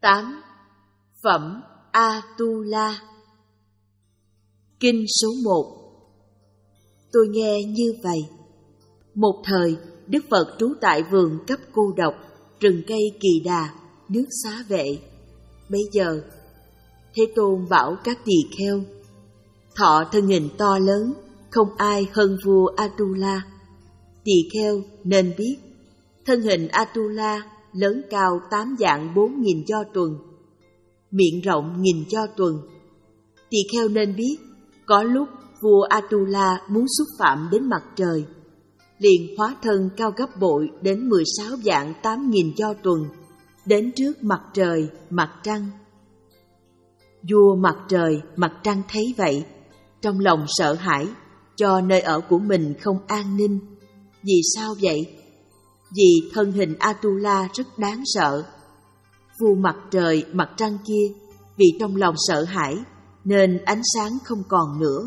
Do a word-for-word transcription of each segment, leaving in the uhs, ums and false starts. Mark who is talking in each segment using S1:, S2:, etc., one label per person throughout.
S1: tám. Phẩm Atula. Kinh số một. Tôi nghe như vậy. Một thời, Đức Phật trú tại vườn cấp cô độc, rừng cây Kỳ Đà, nước Xá Vệ. Bấy giờ, Thế Tôn bảo các tỳ kheo: thọ thân hình to lớn, không ai hơn vua Atula. Tỳ kheo nên biết, thân hình Atula lớn cao tám vạn bốn nghìn do tuần, miệng rộng nghìn do tuần. Tỳ kheo nên biết, có lúc vua Atula muốn xúc phạm đến mặt trời, liền hóa thân cao gấp bội đến mười sáu vạn tám nghìn do tuần, đến trước mặt trời, mặt trăng. Vua mặt trời, mặt trăng thấy vậy, trong lòng sợ hãi, cho nơi ở của mình không an ninh. Vì sao vậy? Vì thân hình Atula rất đáng sợ. Vua mặt trời, mặt trăng kia, vì trong lòng sợ hãi, nên ánh sáng không còn nữa.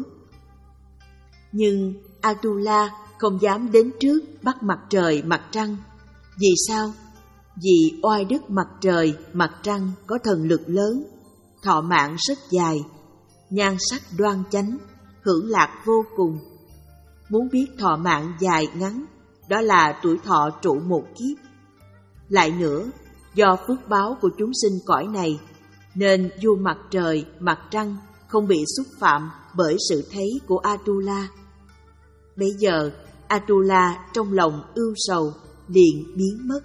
S1: Nhưng Atula không dám đến trước bắt mặt trời, mặt trăng. Vì sao? Vì oai đức mặt trời, mặt trăng có thần lực lớn, thọ mạng rất dài, nhan sắc đoan chánh, hưởng lạc vô cùng. Muốn biết thọ mạng dài ngắn, đó là tuổi thọ trụ một kiếp. Lại nữa, do phước báo của chúng sinh cõi này, nên vua mặt trời, mặt trăng không bị xúc phạm bởi sự thấy của Atula. Bây giờ, Atula trong lòng ưu sầu, liền biến mất.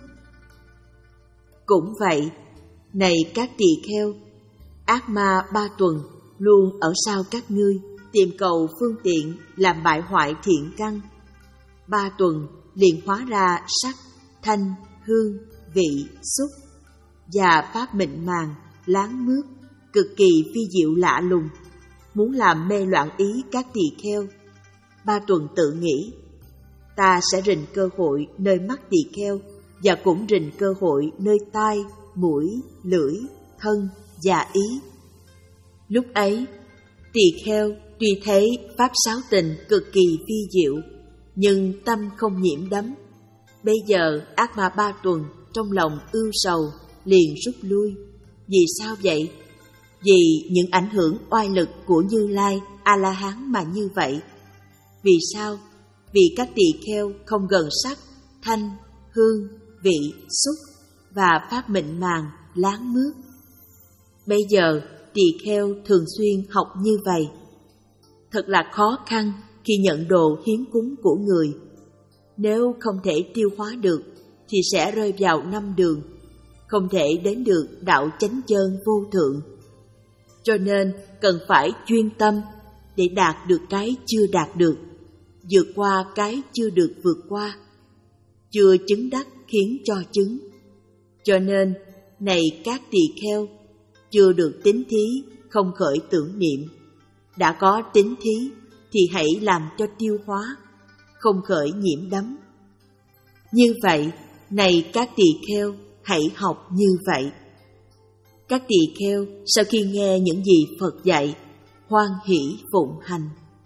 S1: Cũng vậy, này các tỳ kheo, ác ma ba tuần luôn ở sau các ngươi, tìm cầu phương tiện làm bại hoại thiện căn. Ba tuần liền hóa ra sắc, thanh, hương, vị, xúc và pháp mịn màng, láng mướt, cực kỳ phi diệu lạ lùng, muốn làm mê loạn ý các tỳ kheo. Ba tuần tự nghĩ, ta sẽ rình cơ hội nơi mắt tỳ kheo, và cũng rình cơ hội nơi tai, mũi, lưỡi, thân và ý. Lúc ấy, tỳ kheo tuy thấy pháp sáu tình cực kỳ phi diệu, nhưng tâm không nhiễm đắm. Bây giờ ác ma ba tuần trong lòng ưu sầu, liền rút lui. Vì sao vậy? Vì những ảnh hưởng oai lực của Như Lai A-la-hán mà như vậy. Vì sao? Vì các tỳ kheo không gần sắc, thanh, hương, vị, xúc và pháp mịn màng, láng mướt. Bây giờ tỳ kheo thường xuyên học như vậy. Thật là khó khăn khi nhận đồ hiến cúng của người. Nếu không thể tiêu hóa được thì sẽ rơi vào năm đường, không thể đến được đạo chánh chân vô thượng. Cho nên cần phải chuyên tâm để đạt được cái chưa đạt được, vượt qua cái chưa được vượt qua. Chưa chứng đắc khiến cho chứng. Cho nên, này các tỳ kheo, chưa được tín thí, không khởi tưởng niệm. Đã có tín thí thì hãy làm cho tiêu hóa, không khởi nhiễm đắm. Như vậy, này các tỳ kheo, hãy học như vậy. Các tỳ kheo sau khi nghe những gì Phật dạy, hoan hỷ phụng hành.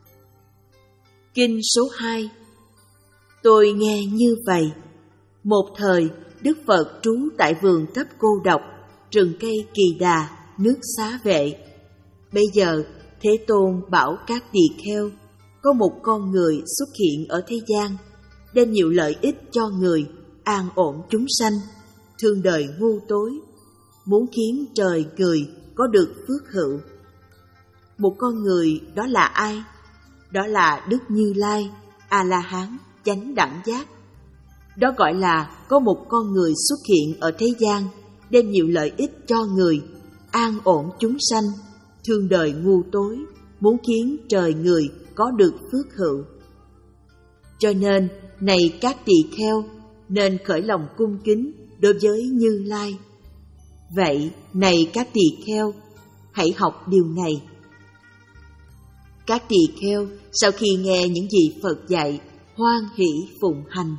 S1: Kinh số hai. Tôi nghe như vậy. Một thời, Đức Phật trú tại vườn cấp cô độc, rừng cây Kỳ Đà, nước Xá Vệ. Bây giờ, Thế Tôn bảo các tỳ kheo, có một con người xuất hiện ở thế gian, đem nhiều lợi ích cho người, an ổn chúng sanh, thương đời ngu tối, muốn khiến trời người có được phước hữu. Một con người đó là ai? Đó là Đức Như Lai, A-la-hán, chánh đẳng giác. Đó gọi là có một con người xuất hiện ở thế gian, đem nhiều lợi ích cho người, an ổn chúng sanh, thương đời ngu tối, muốn khiến trời người có được phước hữu. Cho nên, này các tỳ kheo, nên khởi lòng cung kính đối với Như Lai. Vậy, này các tỳ kheo, hãy học điều này. Các tỳ kheo sau khi nghe những gì Phật dạy, hoan hỷ phụng hành.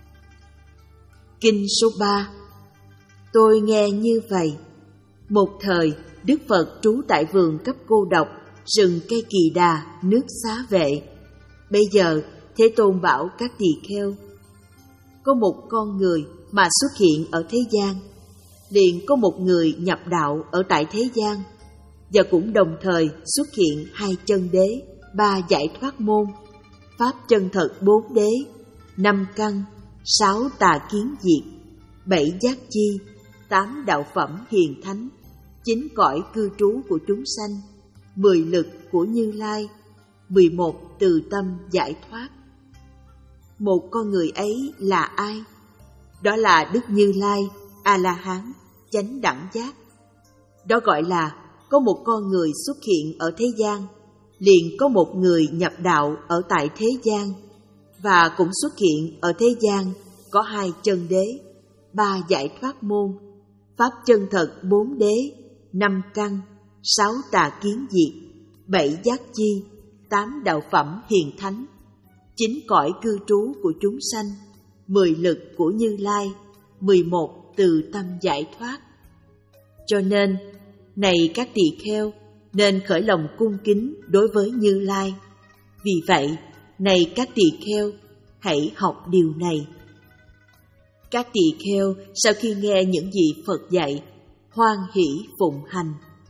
S1: Kinh số ba. Tôi nghe như vậy. Một thời, Đức Phật trú tại vườn cấp cô độc, rừng cây Kỳ Đà, nước Xá Vệ. Bây giờ, Thế Tôn bảo các tỳ kheo, có một con người mà xuất hiện ở thế gian, liền có một người nhập đạo ở tại thế gian, và cũng đồng thời xuất hiện hai chân đế, ba giải thoát môn, pháp chân thật bốn đế, năm căn, sáu tà kiến diệt, bảy giác chi, tám đạo phẩm hiền thánh, chín cõi cư trú của chúng sanh, mười lực của Như Lai, mười một từ tâm giải thoát. Một con người ấy là ai? Đó là Đức Như Lai, A-la-hán, chánh đẳng giác. Đó gọi là có một con người xuất hiện ở thế gian, liền có một người nhập đạo ở tại thế gian, và cũng xuất hiện ở thế gian có hai chân đế, ba giải thoát môn, pháp chân thật bốn đế, năm căn, sáu tà kiến diệt, bảy giác chi, tám đạo phẩm hiền thánh, chín cõi cư trú của chúng sanh, mười lực của Như Lai, mười một từ tâm giải thoát. Cho nên, này các tỳ kheo, nên khởi lòng cung kính đối với Như Lai. Vì vậy, này các tỳ kheo, hãy học điều này. Các tỳ kheo sau khi nghe những gì Phật dạy, hoan hỷ phụng hành.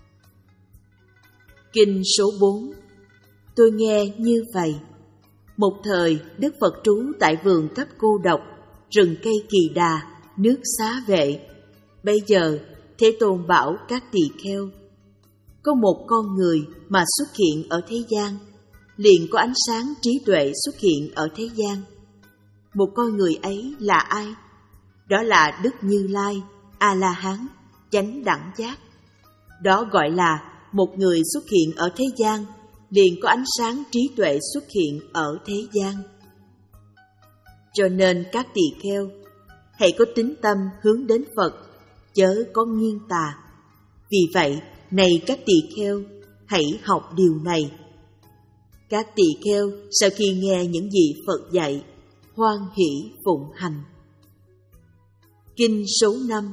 S1: Kinh số bốn. Tôi nghe như vậy. Một thời, Đức Phật trú tại vườn Cấp Cô Độc, rừng cây Kỳ Đà, nước Xá Vệ. Bây giờ, Thế Tôn bảo các tỳ kheo, có một con người mà xuất hiện ở thế gian, liền có ánh sáng trí tuệ xuất hiện ở thế gian. Một con người ấy là ai? Đó là Đức Như Lai, A-la-hán, chánh đẳng giác. Đó gọi là một người xuất hiện ở thế gian, liền có ánh sáng trí tuệ xuất hiện ở thế gian. Cho nên các tỳ kheo, hãy có tín tâm hướng đến Phật, chớ có nghiêng tà. Vì vậy, này các tỳ kheo, hãy học điều này. Các tỳ kheo sau khi nghe những gì Phật dạy, hoan hỷ phụng hành. Kinh số năm.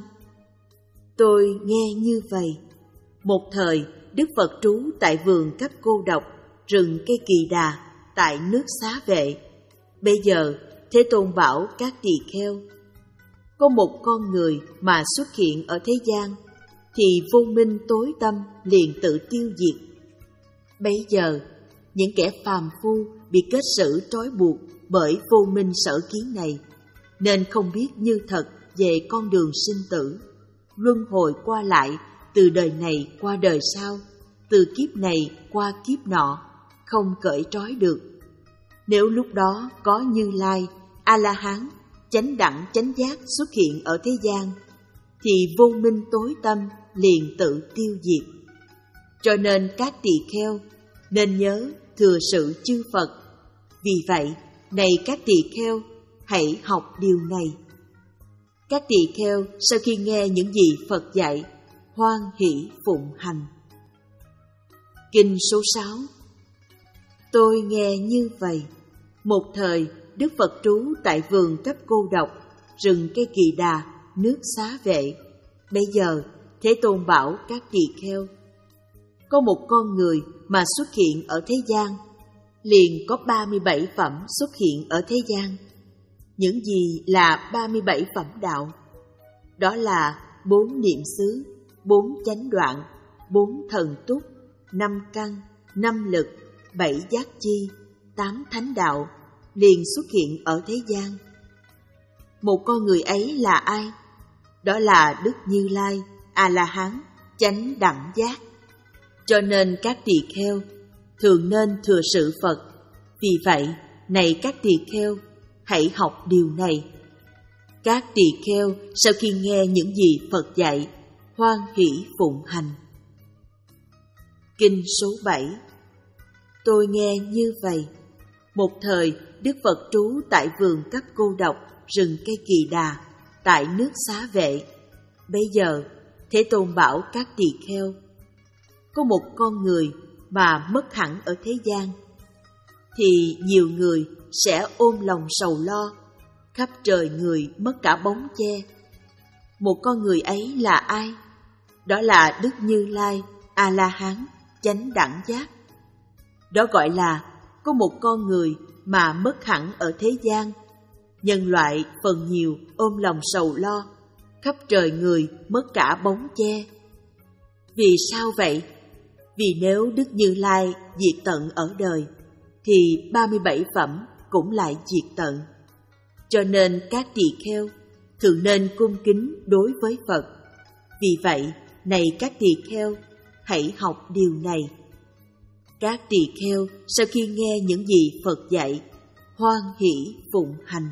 S1: Tôi nghe như vậy. Một thời, Đức Phật trú tại vườn Cấp Cô Độc, rừng cây Kỳ Đà, tại nước Xá Vệ. Bây giờ, Thế Tôn bảo các tỳ kheo, có một con người mà xuất hiện ở thế gian, thì vô minh tối tâm liền tự tiêu diệt. Bây giờ, những kẻ phàm phu bị kết xử trói buộc bởi vô minh sở kiến này, nên không biết như thật về con đường sinh tử, luân hồi qua lại từ đời này qua đời sau, từ kiếp này qua kiếp nọ, không cởi trói được. Nếu lúc đó có Như Lai, A-la-hán, chánh đẳng chánh giác xuất hiện ở thế gian, thì vô minh tối tâm liền tự tiêu diệt. Cho nên các tỳ kheo nên nhớ thừa sự chư Phật. Vì vậy, này các tỳ kheo, hãy học điều này. Các tỳ kheo sau khi nghe những gì Phật dạy, hoan hỷ phụng hành. Kinh số sáu. Tôi nghe như vậy. Một thời, Đức Phật trú tại vườn Cấp Cô Độc, rừng cây Kỳ Đà, nước Xá Vệ. Bây giờ, Thế Tôn bảo các tỳ kheo, có một con người mà xuất hiện ở thế gian, liền có ba mươi bảy phẩm xuất hiện ở thế gian. Những gì là ba mươi bảy phẩm đạo? Đó là bốn niệm xứ, bốn chánh đoạn, bốn thần túc, năm căn, năm lực, bảy giác chi, tám thánh đạo, liền xuất hiện ở thế gian. Một con người ấy là ai? Đó là Đức Như Lai, A-la-hán, chánh đẳng giác. Cho nên các tỳ kheo thường nên thừa sự Phật. Vì vậy, này các tỳ kheo, hãy học điều này. Các tỳ kheo sau khi nghe những gì Phật dạy, hoan hỷ phụng hành. Kinh số bảy. Tôi nghe như vậy. Một thời, Đức Phật trú tại vườn Cấp Cô Độc, rừng cây Kỳ Đà, tại nước Xá Vệ. Bây giờ, Thế Tôn bảo các tỳ kheo, có một con người mà mất hẳn ở thế gian, thì nhiều người sẽ ôm lòng sầu lo, khắp trời người mất cả bóng che. Một con người ấy là ai? Đó là Đức Như Lai, A-la-hán, chánh đẳng giác. Đó gọi là có một con người mà mất hẳn ở thế gian. Nhân loại phần nhiều ôm lòng sầu lo, khắp trời người mất cả bóng che. Vì sao vậy? Vì nếu Đức Như Lai diệt tận ở đời, thì ba mươi bảy phẩm cũng lại diệt tận. Cho nên các tỳ kheo thường nên cung kính đối với Phật. Vì vậy, này các tỳ kheo, hãy học điều này. Các tỳ kheo sau khi nghe những gì Phật dạy, hoan hỷ phụng hành.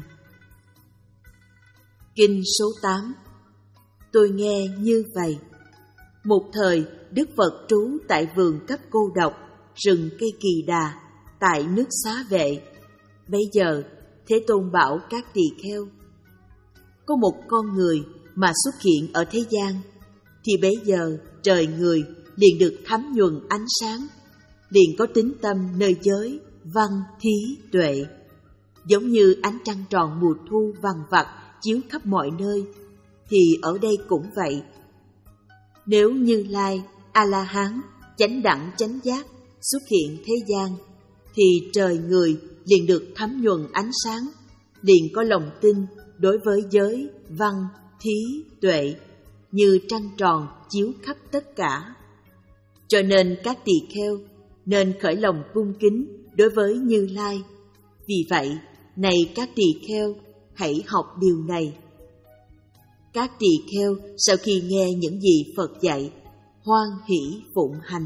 S1: Kinh số tám. Tôi nghe như vậy. Một thời, Đức Phật trú tại vườn Cấp Cô Độc, rừng cây Kỳ Đà, tại nước Xá Vệ. Bấy giờ, Thế Tôn bảo các tỳ kheo: có một con người mà xuất hiện ở thế gian, thì bấy giờ trời người liền được thấm nhuần ánh sáng, liền có tín tâm nơi giới, văn, thí, tuệ. Giống như ánh trăng tròn mùa thu vằng vặc chiếu khắp mọi nơi, thì ở đây cũng vậy. Nếu Như Lai, A-la-hán, chánh đẳng chánh giác xuất hiện thế gian, thì trời người liền được thấm nhuần ánh sáng, liền có lòng tin đối với giới, văn, thí, tuệ, như trăng tròn chiếu khắp tất cả. Cho nên các tỳ kheo nên khởi lòng cung kính đối với Như Lai. Vì vậy, này các tỳ kheo, hãy học điều này. Các tỳ kheo sau khi nghe những gì Phật dạy, hoan hỷ phụng hành.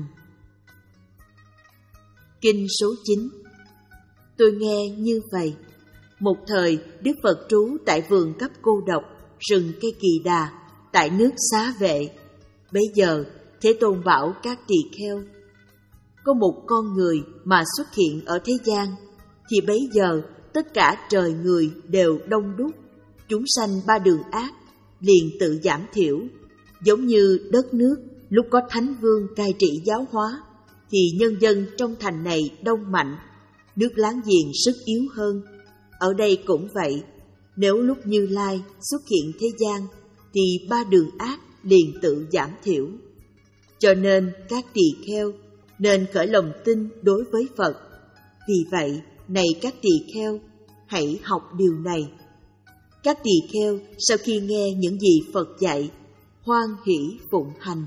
S1: Kinh số chín. Tôi nghe như vậy. Một thời, Đức Phật trú tại vườn Cấp Cô Độc, rừng cây Kỳ Đà, tại nước Xá Vệ. Bấy giờ, Thế Tôn bảo các tỳ kheo: có một con người mà xuất hiện ở thế gian, thì bấy giờ tất cả trời người đều đông đúc, chúng sanh ba đường ác liền tự giảm thiểu. Giống như đất nước lúc có Thánh Vương cai trị giáo hóa, thì nhân dân trong thành này đông mạnh, nước láng giềng sức yếu hơn. Ở đây cũng vậy, nếu lúc Như Lai xuất hiện thế gian, thì ba đường ác liền tự giảm thiểu. Cho nên các tỳ kheo nên khởi lòng tin đối với Phật. Vì vậy, này các tỳ kheo, hãy học điều này. Các tỳ kheo sau khi nghe những gì Phật dạy, hoan hỷ phụng hành.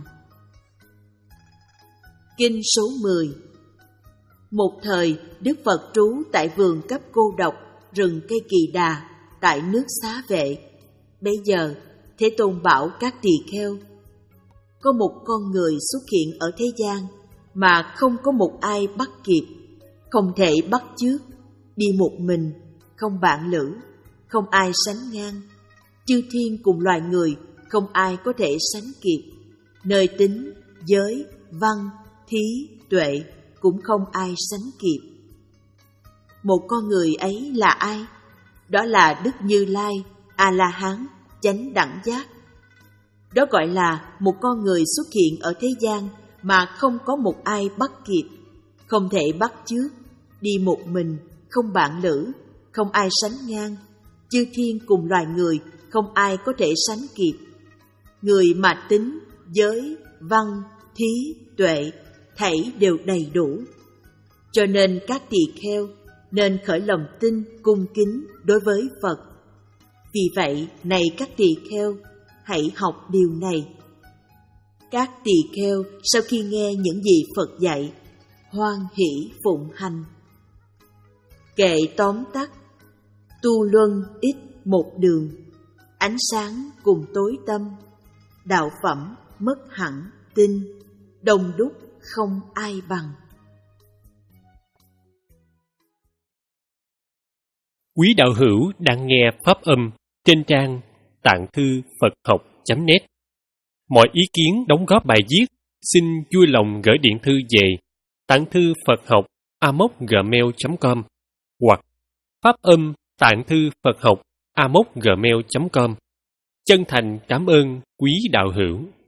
S1: Kinh số mười. Một thời, Đức Phật trú tại vườn Cấp Cô Độc, rừng cây Kỳ Đà, tại nước Xá Vệ. Bây giờ, Thế Tôn bảo các tỳ kheo: có một con người xuất hiện ở thế gian mà không có một ai bắt kịp, không thể bắt chước, đi một mình, không bạn lữ, không ai sánh ngang. Chư thiên cùng loài người không ai có thể sánh kịp. Nơi tính, giới, văn, thí, tuệ cũng không ai sánh kịp. Một con người ấy là ai? Đó là Đức Như Lai, A-la-hán, chánh đẳng giác. Đó gọi là một con người xuất hiện ở thế gian mà không có một ai bắt kịp, không thể bắt chước, đi một mình, không bạn lữ, không ai sánh ngang. Chư thiên cùng loài người không ai có thể sánh kịp. Người mà tính, giới, văn, thí, tuệ thảy đều đầy đủ. Cho nên các tỳ kheo nên khởi lòng tin cung kính đối với Phật. Vì vậy, này các tỳ kheo, hãy học điều này. Các tỳ kheo sau khi nghe những gì Phật dạy, hoan hỷ phụng hành. Kệ tóm tắt: tu luân ít một đường, ánh sáng cùng tối tâm, đạo phẩm mất hẳn tinh, đông đúc không ai bằng.
S2: Quý đạo hữu đang nghe pháp âm trên trang tạng thư Phật học chấm net. Mọi ý kiến đóng góp bài viết xin vui lòng gửi điện thư về tạng thư Phật học a m o c gmail chấm com hoặc pháp âm tạng thư Phật học a m o c gmail chấm com. Chân thành cảm ơn quý đạo hữu.